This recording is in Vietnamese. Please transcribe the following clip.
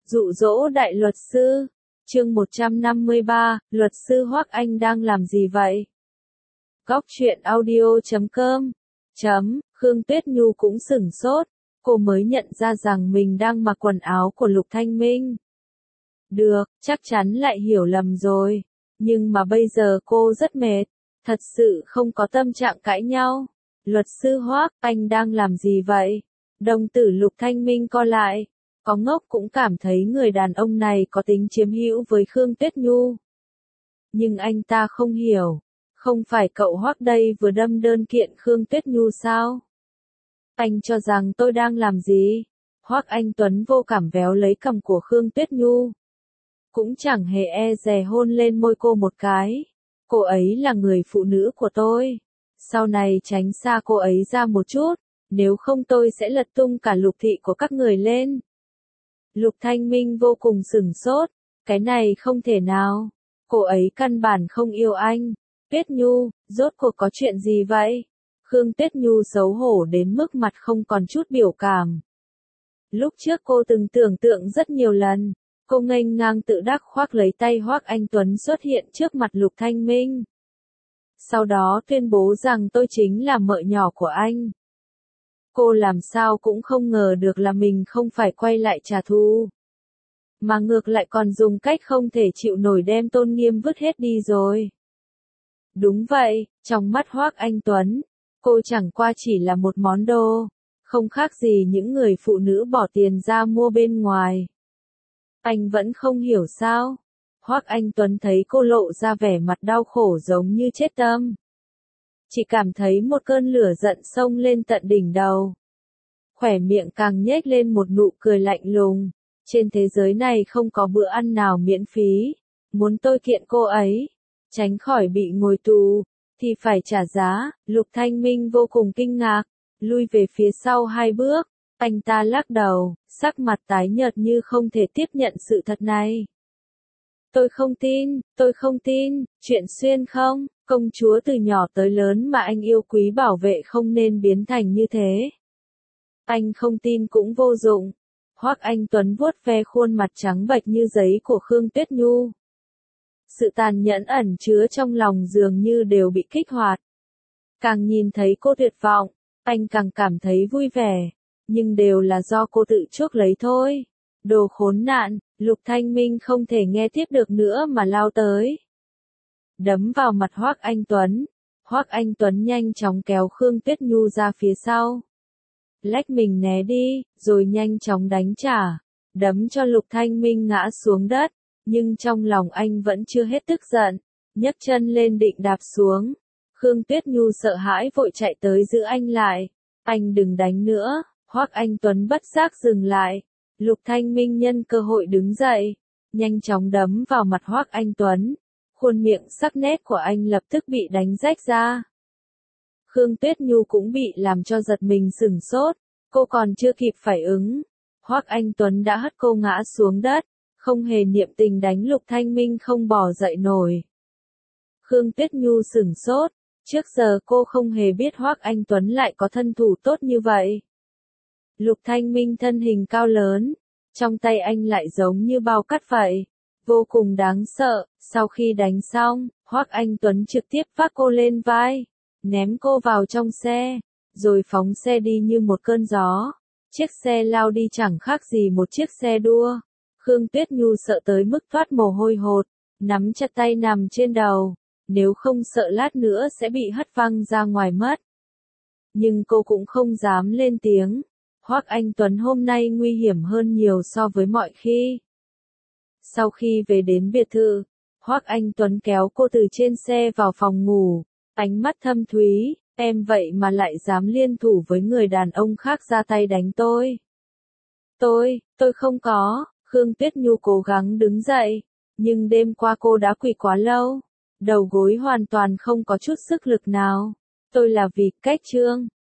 Dụ dỗ đại luật sư. Chương 153, luật sư Hoắc Anh đang làm gì vậy? Góc truyện audio.com. Khương Tuyết Nhu cũng sửng sốt, cô mới nhận ra rằng mình đang mặc quần áo của Lục Thanh Minh. Được, chắc chắn lại hiểu lầm rồi. Nhưng mà bây giờ cô rất mệt, thật sự không có tâm trạng cãi nhau. Luật sư Hoắc, anh đang làm gì vậy? Đồng tử Lục Thanh Minh co lại. Có ngốc cũng cảm thấy người đàn ông này có tính chiếm hữu với Khương Tuyết Nhu. Nhưng anh ta không hiểu, không phải cậu Hoắc đây vừa đâm đơn kiện Khương Tuyết Nhu sao? Anh cho rằng tôi đang làm gì? Hoắc Anh Tuấn vô cảm véo lấy cằm của Khương Tuyết Nhu. Cũng chẳng hề e dè hôn lên môi cô một cái. Cô ấy là người phụ nữ của tôi. Sau này tránh xa cô ấy ra một chút, nếu không tôi sẽ lật tung cả Lục thị của các người lên. Lục Thanh Minh vô cùng sửng sốt, cái này không thể nào, cô ấy căn bản không yêu anh. Tuyết Nhu, rốt cuộc có chuyện gì vậy? Khương Tuyết Nhu xấu hổ đến mức mặt không còn chút biểu cảm. Lúc trước cô từng tưởng tượng rất nhiều lần, cô nghênh ngang tự đắc khoác lấy tay Hoắc Anh Tuấn xuất hiện trước mặt Lục Thanh Minh. Sau đó tuyên bố rằng tôi chính là mợ nhỏ của anh. Cô làm sao cũng không ngờ được là mình không phải quay lại trả thù, mà ngược lại còn dùng cách không thể chịu nổi đem tôn nghiêm vứt hết đi rồi. Đúng vậy, trong mắt Hoắc Anh Tuấn, cô chẳng qua chỉ là một món đồ, không khác gì những người phụ nữ bỏ tiền ra mua bên ngoài. Anh vẫn không hiểu sao? Hoắc Anh Tuấn thấy cô lộ ra vẻ mặt đau khổ giống như chết tâm. Chỉ cảm thấy một cơn lửa giận xông lên tận đỉnh đầu. Khỏe miệng càng nhếch lên một nụ cười lạnh lùng. Trên thế giới này không có bữa ăn nào miễn phí. Muốn tôi kiện cô ấy, tránh khỏi bị ngồi tù, thì phải trả giá. Lục Thanh Minh vô cùng kinh ngạc, lui về phía sau 2 bước. Anh ta lắc đầu, sắc mặt tái nhợt như không thể tiếp nhận sự thật này. Tôi không tin, chuyện xuyên không, công chúa từ nhỏ tới lớn mà anh yêu quý bảo vệ không nên biến thành như thế. Anh không tin cũng vô dụng. Hoắc Anh Tuấn vuốt ve khuôn mặt trắng bệch như giấy của Khương Tuyết Nhu. Sự tàn nhẫn ẩn chứa trong lòng dường như đều bị kích hoạt. Càng nhìn thấy cô tuyệt vọng, anh càng cảm thấy vui vẻ, nhưng đều là do cô tự chuốc lấy thôi. Đồ khốn nạn, Lục Thanh Minh không thể nghe tiếp được nữa mà lao tới. Đấm vào mặt Hoắc Anh Tuấn. Hoắc Anh Tuấn nhanh chóng kéo Khương Tuyết Nhu ra phía sau. Lách mình né đi, rồi nhanh chóng đánh trả. Đấm cho Lục Thanh Minh ngã xuống đất, nhưng trong lòng anh vẫn chưa hết tức giận. Nhấc chân lên định đạp xuống. Khương Tuyết Nhu sợ hãi vội chạy tới giữ anh lại. Anh đừng đánh nữa. Hoắc Anh Tuấn bất giác dừng lại. Lục Thanh Minh nhân cơ hội đứng dậy, nhanh chóng đấm vào mặt Hoắc Anh Tuấn. Khuôn miệng sắc nét của anh lập tức bị đánh rách ra. Khương Tuyết Nhu cũng bị làm cho giật mình sửng sốt, cô còn chưa kịp phản ứng. Hoắc Anh Tuấn đã hất cô ngã xuống đất, không hề niệm tình đánh Lục Thanh Minh không bò dậy nổi. Khương Tuyết Nhu sửng sốt, trước giờ cô không hề biết Hoắc Anh Tuấn lại có thân thủ tốt như vậy. Lục Thanh Minh thân hình cao lớn, trong tay anh lại giống như bao cát vậy, vô cùng đáng sợ. Sau khi đánh xong, Hoắc Anh Tuấn trực tiếp vác cô lên vai, ném cô vào trong xe, rồi phóng xe đi như một cơn gió. Chiếc xe lao đi chẳng khác gì một chiếc xe đua. Khương Tuyết Nhu sợ tới mức toát mồ hôi hột, nắm chặt tay nằm trên đầu, nếu không sợ lát nữa sẽ bị hất văng ra ngoài mất. Nhưng cô cũng không dám lên tiếng. Hoắc Anh Tuấn hôm nay nguy hiểm hơn nhiều so với mọi khi. Sau khi về đến biệt thự, Hoắc Anh Tuấn kéo cô từ trên xe vào phòng ngủ, ánh mắt thâm thúy, em vậy mà lại dám liên thủ với người đàn ông khác ra tay đánh tôi. Tôi không có. Khương Tuyết Nhu cố gắng đứng dậy, nhưng đêm qua cô đã quỳ quá lâu, đầu gối hoàn toàn không có chút sức lực nào. Tôi là vì cách trương.